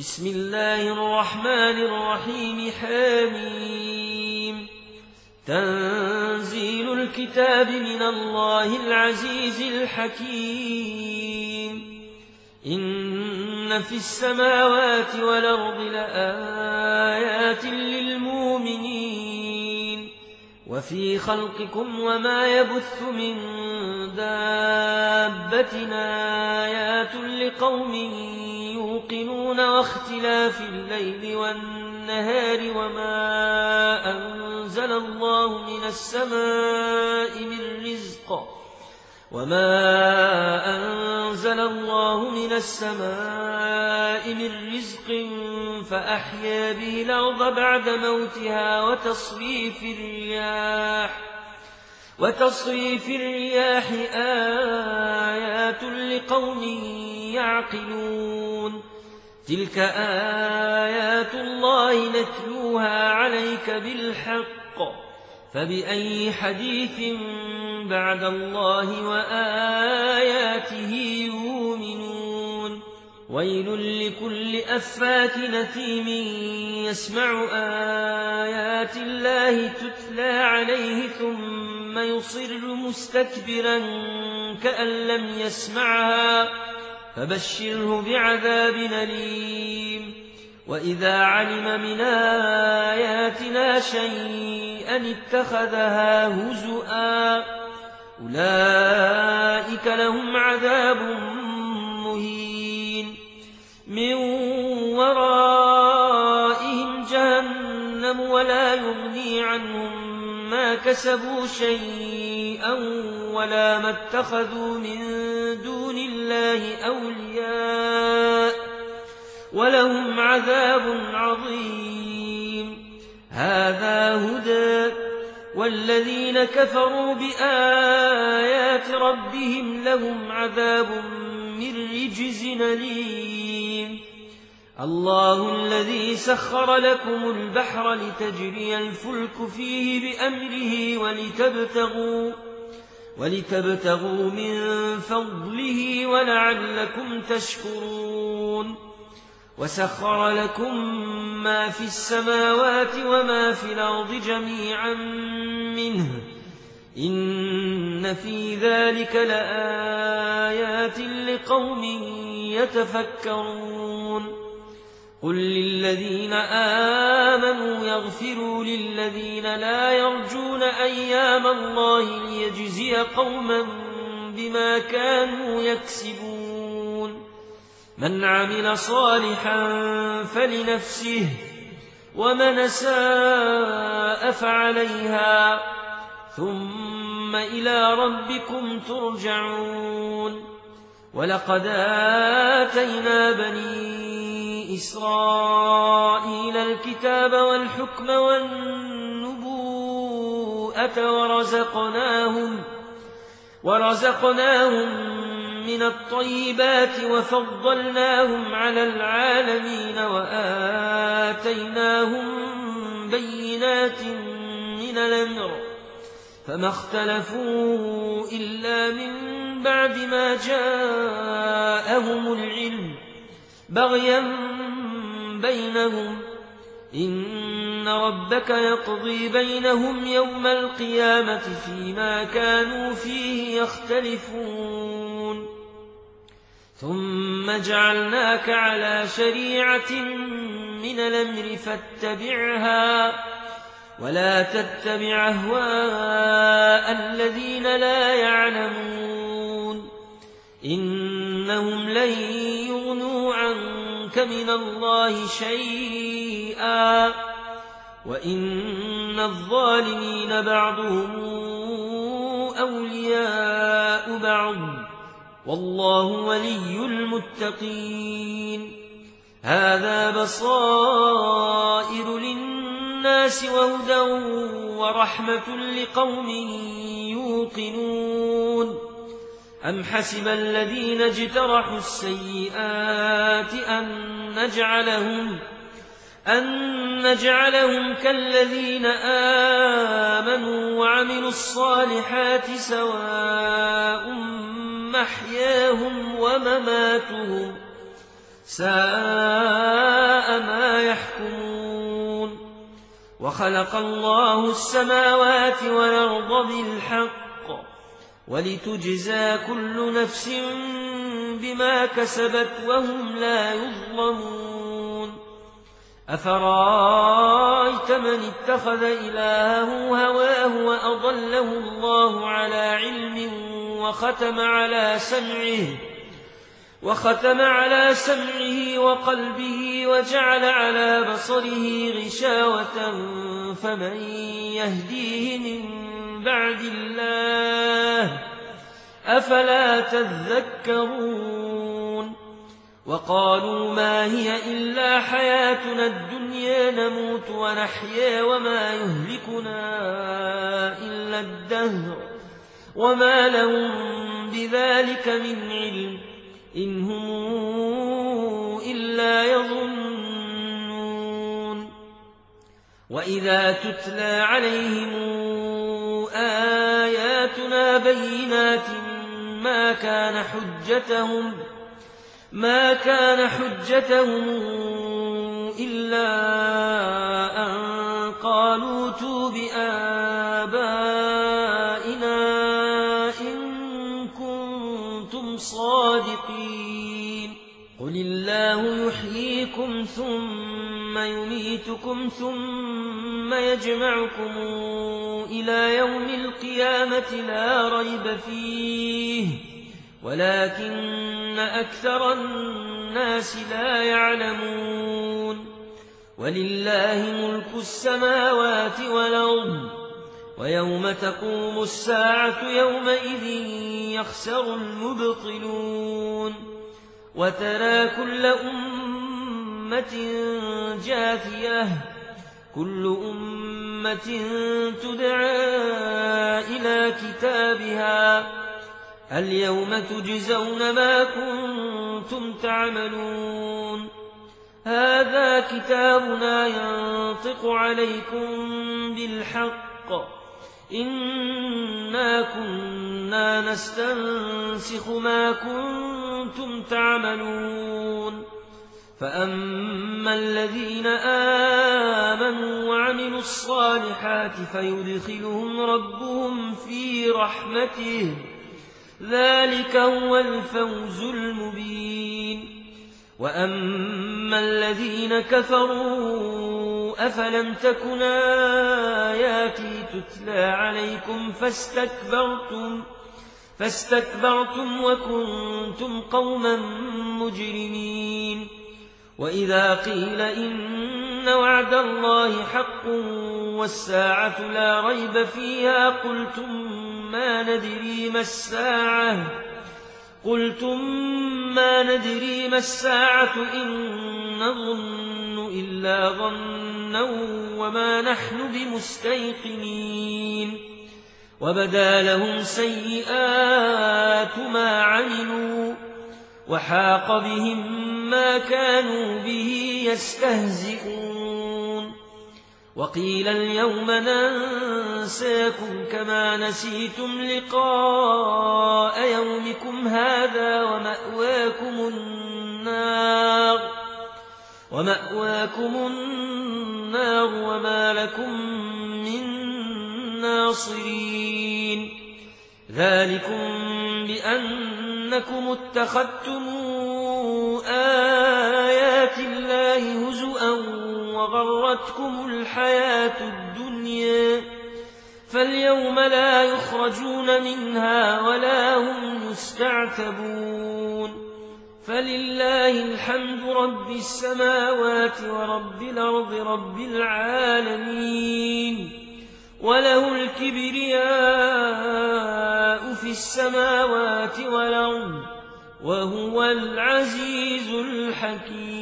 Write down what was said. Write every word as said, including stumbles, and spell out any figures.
بسم الله الرحمن الرحيم حميم تنزيل الكتاب من الله العزيز الحكيم إن في السماوات والأرض لآيات للمؤمنين وفي خلقكم وما يبث من دابة آيات لقوم يوقنون واختلاف الليل والنهار وما أنزل الله من السماء من رزق وما أنزل الله من السماء من رزق فأحيا به الأرض بعد موتها وتصريف الرياح وتصريف الرياح آيات لقوم يعقلون تلك آيات الله نتلوها عليك بالحق فبأي حديث بعد الله وآياته يؤمنون ويل لكل أفاك نثيم يسمع آيات الله تتلى عليه ثم يصر مستكبرا كأن لم يسمعها فبشره بعذاب أليم وإذا علم من آياتنا شيئا اتخذها هزؤا أولئك لهم عذاب مهين من ورائهم جهنم ولا يغني عنهم ما كسبوا شيئا ولا ما اتخذوا من دون الله أولياء ولهم عذاب عظيم هذا هدى والذين كفروا بآيات ربهم لهم عذاب من رجز أليم الله الذي سخر لكم البحر لتجري الفلك فيه بأمره ولتبتغوا ولتبتغوا من فضله ولعلكم تشكرون وسخر لكم ما في السماوات وما في الأرض جميعا منه إن في ذلك لآيات لقوم يتفكرون قل للذين آمنوا يغفروا للذين لا يرجون أيام الله ليجزي قوما بما كانوا يكسبون من عمل صالحا فلنفسه ومن أساء فعليها ثم إلى ربكم ترجعون ولقد آتينا بني إسرائيل الكتاب والحكم والنبوءة ورزقناهم ورزقناهم من الطيبات وفضلناهم على العالمين وآتيناهم بينات من الأمر فما اختلفوا إلا من بعد ما جاءهم العلم بغيا بينهم إن ربك يقضي بينهم يوم القيامة فيما كانوا فيه يختلفون ثم جعلناك على شريعة من الأمر فاتبعها ولا تتبع أهواء الذين لا يعلمون إنهم لن يغنوا عنك من الله شيئا وإن الظالمين بعضهم أولياء بعض والله ولي المتقين هذا بصائر للناس وهدى ورحمة لقوم يوقنون أم حسب الذين اجترحوا السيئات أن نجعلهم أن نجعلهم كالذين آمنوا وعملوا الصالحات سواء محياهم ومماتهم ساء وخلق الله السماوات والأرض بالحق ولتجزى كل نفس بما كسبت وهم لا يظلمون أفرأيت من اتخذ إلهه هواه وأضله الله على علم وختم على سمعه وختم على سمعه وقلبه وجعل على بصره غشاوة فمن يهديه من بعد الله أفلا تذكرون وقالوا ما هي إلا حياتنا الدنيا نموت ونحيا وما يهلكنا إلا الدهر وما لهم بذلك من علم إن هم إلا يظنون وإذا تتلى عليهم آياتنا بينات ما كان حجتهم ما كان حجتهم إلا أن قالوا ائتوا بآبائنا إن كنتم صادقين قل الله يحييكم ثم يميتكم ثم يجمعكم إلى يوم القيامة لا ريب فيه ولكن أكثر الناس لا يعلمون ولله ملك السماوات والأرض ويوم تقوم الساعة يومئذ يخسر المبطلون وترى كل أمة جاثية كل أمة تدعى إلى كتابها اليوم تجزون ما كنتم تعملون هذا كتابنا ينطق عليكم بالحق إنا كنا نستنسخ ما كنتم تعملون فأما الذين آمنوا وعملوا الصالحات فيدخلهم ربهم في رحمته ذلك هو الفوز المبين وأما الذين كفروا أفلم تكن آياتي تتلى عليكم فاستكبرتم فاستكبرتم وكنتم قوما مجرمين وإذا قيل إن وعد الله حق والساعة لا ريب فيها قلتم ما ندري ما الساعة قلتم ما ندري ما الساعة إن نظن إلا ظنا وما نحن بمستيقنين وبدا لهم سيئات ما عملوا وحاق بهم ما كانوا به يستهزئون وقيل اليوم ننساكم كما نسيتم لقاء يومكم هذا ومأواكم النار ومأواكم النار وما لكم من ناصرين ذلكم بأنكم اتخذتم آيات الله هزؤا وغرتكم الحياة الدنيا فاليوم لا يخرجون منها ولا هم يستعتبون فلله الحمد رب السماوات ورب الأرض رب العالمين وله الكبرياء في السماوات والأرض وهو العزيز الحكيم